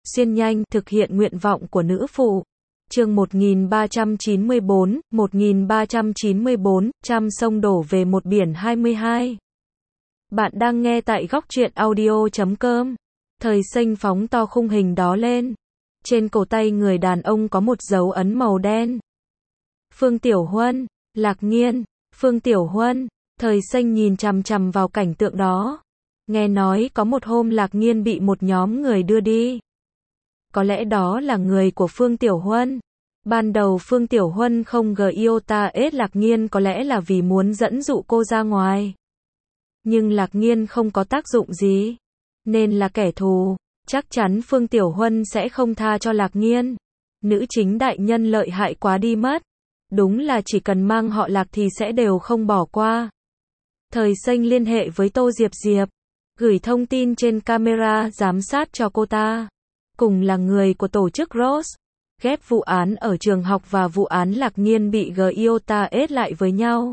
xuyên nhanh, thực hiện nguyện vọng của nữ phụ. Chương 1394, trăm sông đổ về một biển 22. Bạn đang nghe tại góc truyện audio.com. Thời xanh phóng to khung hình đó lên. Trên cổ tay người đàn ông có một dấu ấn màu đen. Phương Tiểu Huân, Lạc Nghiên, Phương Tiểu Huân. Thời xanh nhìn chằm chằm vào cảnh tượng đó. Nghe nói có một hôm Lạc Nghiên bị một nhóm người đưa đi. Có lẽ đó là người của Phương Tiểu Huân. Ban đầu Phương Tiểu Huân không iota Lạc Nghiên có lẽ là vì muốn dẫn dụ cô ra ngoài. Nhưng Lạc Nghiên không có tác dụng gì. Nên là kẻ thù. Chắc chắn Phương Tiểu Huân sẽ không tha cho Lạc Nghiên. Nữ chính đại nhân lợi hại quá đi mất. Đúng là chỉ cần mang họ Lạc thì sẽ đều không bỏ qua. Thời xanh liên hệ với Tô Diệp Diệp. Gửi thông tin trên camera giám sát cho cô ta. Cùng là người của tổ chức Rose. Ghép vụ án ở trường học và vụ án Lạc Nghiên bị iota lại với nhau.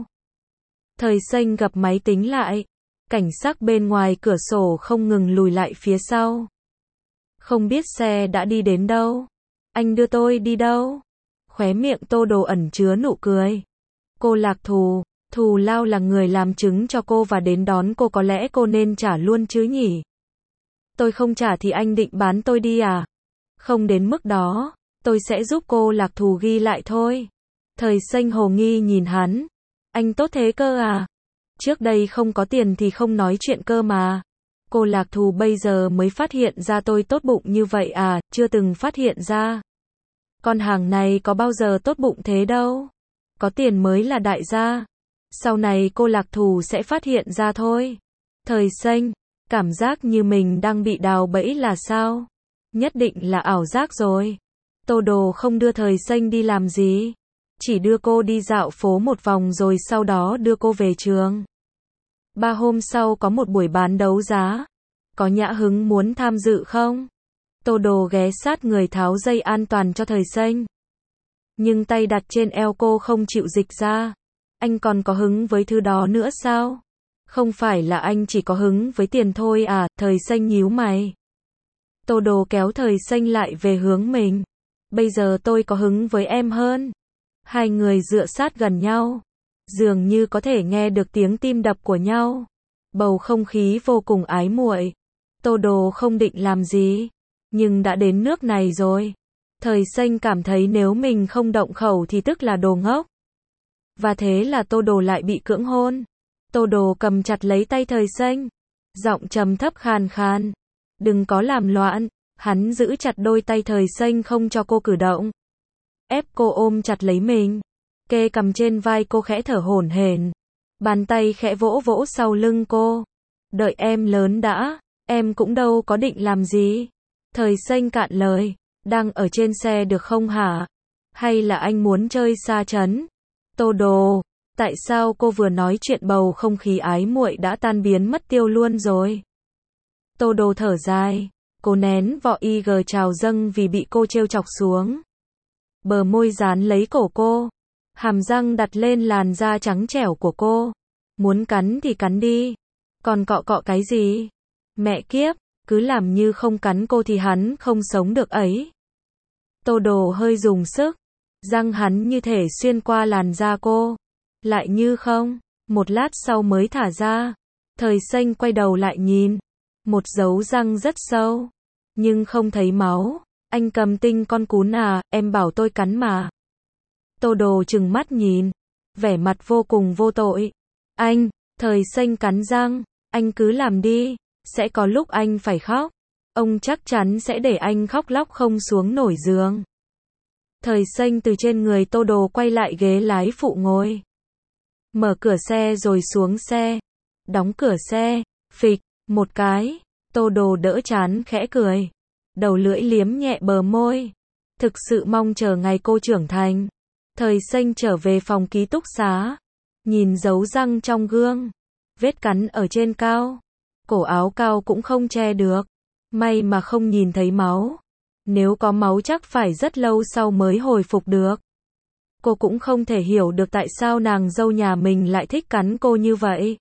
Thời xanh gập máy tính lại. Cảnh sắc bên ngoài cửa sổ không ngừng lùi lại phía sau. Không biết xe đã đi đến đâu. Anh đưa tôi đi đâu? Khóe miệng Tô Đồ ẩn chứa nụ cười. Cô Lạc Thù, Thù Lao là người làm chứng cho cô và đến đón cô, có lẽ cô nên trả luôn chứ nhỉ? Tôi không trả thì anh định bán tôi đi à? Không đến mức đó, tôi sẽ giúp cô Lạc Thù ghi lại thôi. Thời xanh hồ nghi nhìn hắn. Anh tốt thế cơ à? Trước đây không có tiền thì không nói chuyện cơ mà. Cô Lạc Thù bây giờ mới phát hiện ra tôi tốt bụng như vậy à? Chưa từng phát hiện ra. Con hàng này có bao giờ tốt bụng thế đâu. Có tiền mới là đại gia. Sau này cô Lạc Thù sẽ phát hiện ra thôi. Thời xanh, cảm giác như mình đang bị đào bẫy là sao? Nhất định là ảo giác rồi. Tô Đồ không đưa Thời xanh đi làm gì. Chỉ đưa cô đi dạo phố một vòng rồi sau đó đưa cô về trường. 3 hôm sau có một buổi bán đấu giá. Có Nhã Hứng muốn tham dự không? Tô Đồ ghé sát người tháo dây an toàn cho Thời xanh. Nhưng tay đặt trên eo cô không chịu dịch ra. Anh còn có hứng với thứ đó nữa sao? Không phải là anh chỉ có hứng với tiền thôi à? Thời xanh nhíu mày. Tô Đồ kéo Thời xanh lại về hướng mình. Bây giờ tôi có hứng với em hơn. Hai người dựa sát gần nhau. Dường như có thể nghe được tiếng tim đập của nhau. Bầu không khí vô cùng ái muội. Tô Đồ không định làm gì. Nhưng đã đến nước này rồi. Thời xanh cảm thấy nếu mình không động khẩu thì tức là đồ ngốc. Và thế là Tô Đồ lại bị cưỡng hôn. Tô Đồ cầm chặt lấy tay Thời xanh. Giọng trầm thấp khàn khàn. Đừng có làm loạn. Hắn giữ chặt đôi tay Thời xanh không cho cô cử động. Ép cô ôm chặt lấy mình. Kê cầm trên vai cô khẽ thở hổn hển. Bàn tay khẽ vỗ vỗ sau lưng cô. Đợi em lớn đã. Em cũng đâu có định làm gì. Thời xanh cạn lời. Đang ở trên xe được không hả? Hay là anh muốn chơi xa chấn? Tô Đồ. Tại sao cô vừa nói chuyện bầu không khí ái muội đã tan biến mất tiêu luôn rồi? Tô Đồ thở dài. Cô nén vỏ IG trào dâng vì bị cô trêu chọc xuống. Bờ môi dán lấy cổ cô. Hàm răng đặt lên làn da trắng trẻo của cô. Muốn cắn thì cắn đi. Còn cọ cọ cái gì? Mẹ kiếp, cứ làm như không cắn cô thì hắn không sống được ấy. Tô Đồ hơi dùng sức. Răng hắn như thể xuyên qua làn da cô. Lại như không. Một lát sau mới thả ra. Thời xanh quay đầu lại nhìn. Một dấu răng rất sâu. Nhưng không thấy máu. Anh cầm tinh con cún à, em bảo tôi cắn mà. Tô Đồ trừng mắt nhìn. Vẻ mặt vô cùng vô tội. Anh, Thời xanh cắn răng. Anh cứ làm đi. Sẽ có lúc anh phải khóc. Ông chắc chắn sẽ để anh khóc lóc không xuống nổi giường. Thời xanh từ trên người Tô Đồ quay lại ghế lái phụ ngồi. Mở cửa xe rồi xuống xe. Đóng cửa xe. Phịch, một cái. Tô Đồ đỡ chán khẽ cười. Đầu lưỡi liếm nhẹ bờ môi. Thực sự mong chờ ngày cô trưởng thành. Thời xanh trở về phòng ký túc xá. Nhìn dấu răng trong gương. Vết cắn ở trên cao. Cổ áo cao cũng không che được. May mà không nhìn thấy máu. Nếu có máu chắc phải rất lâu sau mới hồi phục được. Cô cũng không thể hiểu được tại sao nàng dâu nhà mình lại thích cắn cô như vậy.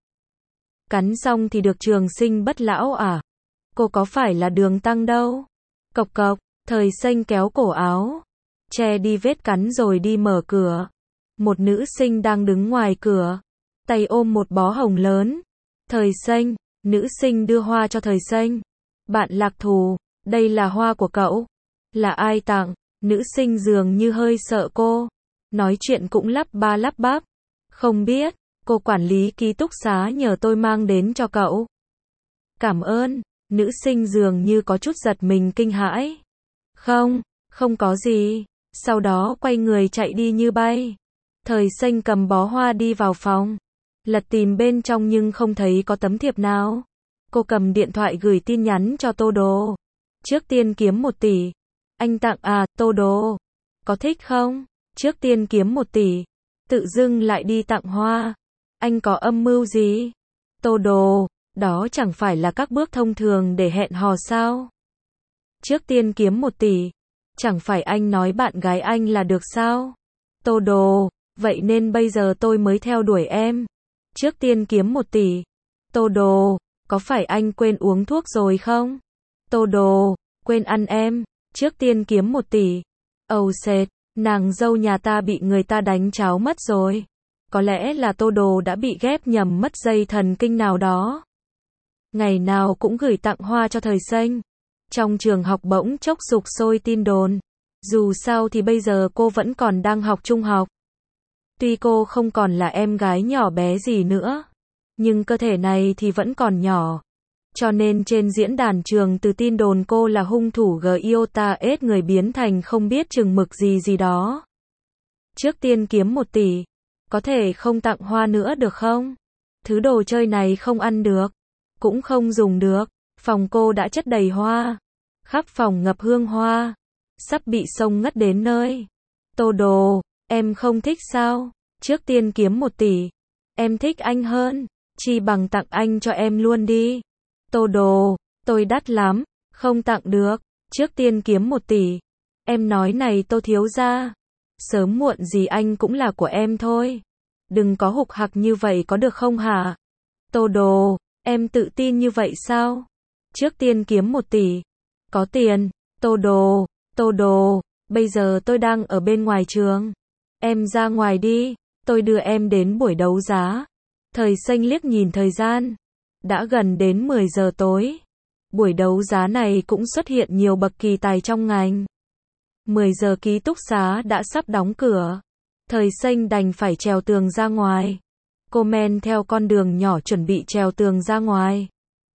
Cắn xong thì được trường sinh bất lão à? Cô có phải là Đường Tăng đâu? Cộc cộc, Thời xanh kéo cổ áo, che đi vết cắn rồi đi mở cửa. Một nữ sinh đang đứng ngoài cửa, tay ôm một bó hồng lớn. Thời xanh, nữ sinh đưa hoa cho thời xanh. Bạn Lạc Thù, đây là hoa của cậu. Là ai tặng? Nữ sinh dường như hơi sợ cô. Nói chuyện cũng lắp ba lắp bắp. Không biết, cô quản lý ký túc xá nhờ tôi mang đến cho cậu. Cảm ơn, nữ sinh dường như có chút giật mình kinh hãi. Không có gì. Sau đó quay người chạy đi như bay. Thời xanh cầm bó hoa đi vào phòng. Lật tìm bên trong nhưng không thấy có tấm thiệp nào. Cô cầm điện thoại gửi tin nhắn cho Tô Đồ. Trước tiên kiếm 1 tỷ. Anh tặng à, Tô Đồ. Có thích không? Trước tiên kiếm 1 tỷ. Tự dưng lại đi tặng hoa. Anh có âm mưu gì? Tô Đồ, đó chẳng phải là các bước thông thường để hẹn hò sao? Trước tiên kiếm 1 tỷ. Chẳng phải anh nói bạn gái anh là được sao? Tô Đồ, vậy nên bây giờ tôi mới theo đuổi em. Trước tiên kiếm 1 tỷ. Tô Đồ, có phải anh quên uống thuốc rồi không? Tô Đồ, quên ăn em. Trước tiên kiếm 1 tỷ. Oh shit, nàng dâu nhà ta bị người ta đánh cháo mất rồi. Có lẽ là Tô Đồ đã bị ghép nhầm mất dây thần kinh nào đó. Ngày nào cũng gửi tặng hoa cho thời xanh. Trong trường học bỗng chốc sục sôi tin đồn. Dù sao thì bây giờ cô vẫn còn đang học trung học. Tuy cô không còn là em gái nhỏ bé gì nữa, nhưng cơ thể này thì vẫn còn nhỏ. Cho nên trên diễn đàn trường từ tin đồn cô là hung thủ Giota S người biến thành không biết chừng mực gì đó. Trước tiên kiếm 1 tỷ. Có thể không tặng hoa nữa được không? Thứ đồ chơi này không ăn được. Cũng không dùng được. Phòng cô đã chất đầy hoa. Khắp phòng ngập hương hoa. Sắp bị xông ngất đến nơi. Tô Đồ, em không thích sao? Trước tiên kiếm 1 tỷ. Em thích anh hơn. Chi bằng tặng anh cho em luôn đi. Tô Đồ, tôi đắt lắm. Không tặng được. Trước tiên kiếm 1 tỷ. Em nói này Tô thiếu gia. Sớm muộn gì anh cũng là của em thôi. Đừng có hục hặc như vậy có được không hả? Tô Đồ, em tự tin như vậy sao? Trước tiên kiếm 1 tỷ. Có tiền. Tô Đồ, bây giờ tôi đang ở bên ngoài trường. Em ra ngoài đi, tôi đưa em đến buổi đấu giá. Thời xanh liếc nhìn thời gian. Đã gần đến 10 giờ tối. Buổi đấu giá này cũng xuất hiện nhiều bậc kỳ tài trong ngành. 10 giờ ký túc xá đã sắp đóng cửa. Thời xanh đành phải trèo tường ra ngoài. Cô men theo con đường nhỏ chuẩn bị trèo tường ra ngoài.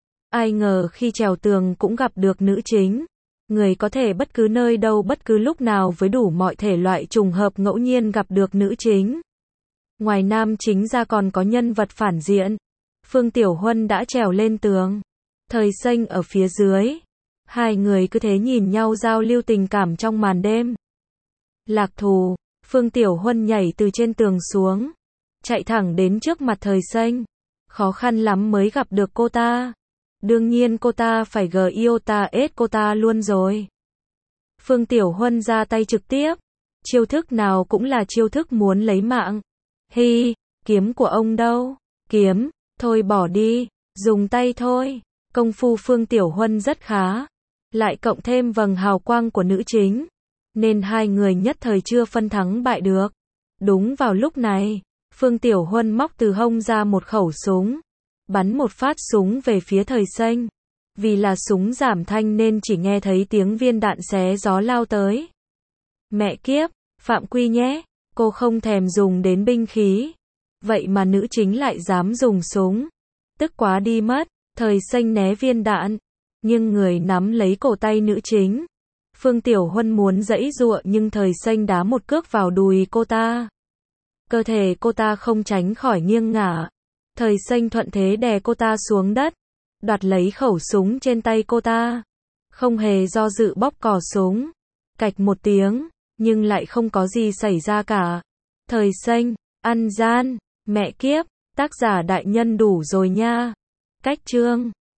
Ai ngờ khi trèo tường cũng gặp được nữ chính. Người có thể bất cứ nơi đâu bất cứ lúc nào với đủ mọi thể loại trùng hợp ngẫu nhiên gặp được nữ chính. Ngoài nam chính ra còn có nhân vật phản diện. Phương Tiểu Huân đã trèo lên tường. Thời xanh ở phía dưới. Hai người cứ thế nhìn nhau giao lưu tình cảm trong màn đêm. Lạc Thù, Phương Tiểu Huân nhảy từ trên tường xuống. Chạy thẳng đến trước mặt thời xanh. Khó khăn lắm mới gặp được cô ta. Đương nhiên cô ta phải Giota S cô ta luôn rồi. Phương Tiểu Huân ra tay trực tiếp. Chiêu thức nào cũng là chiêu thức muốn lấy mạng. Hi, kiếm của ông đâu? Kiếm, thôi bỏ đi, dùng tay thôi. Công phu Phương Tiểu Huân rất khá. Lại cộng thêm vầng hào quang của nữ chính. Nên hai người nhất thời chưa phân thắng bại được. Đúng vào lúc này, Phương Tiểu Huân móc từ hông ra một khẩu súng. Bắn một phát súng về phía thời xanh. Vì là súng giảm thanh nên chỉ nghe thấy tiếng viên đạn xé gió lao tới. Mẹ kiếp, phạm quy nhé, cô không thèm dùng đến binh khí. Vậy mà nữ chính lại dám dùng súng. Tức quá đi mất, thời xanh né viên đạn. Nhưng người nắm lấy cổ tay nữ chính. Phương Tiểu Huân muốn giãy giụa nhưng thời xanh đá một cước vào đùi cô ta. Cơ thể cô ta không tránh khỏi nghiêng ngả. Thời xanh thuận thế đè cô ta xuống đất. Đoạt lấy khẩu súng trên tay cô ta. Không hề do dự bóp cò súng. Cạch một tiếng, nhưng lại không có gì xảy ra cả. Thời xanh, ăn gian, mẹ kiếp, tác giả đại nhân đủ rồi nha. Cách chương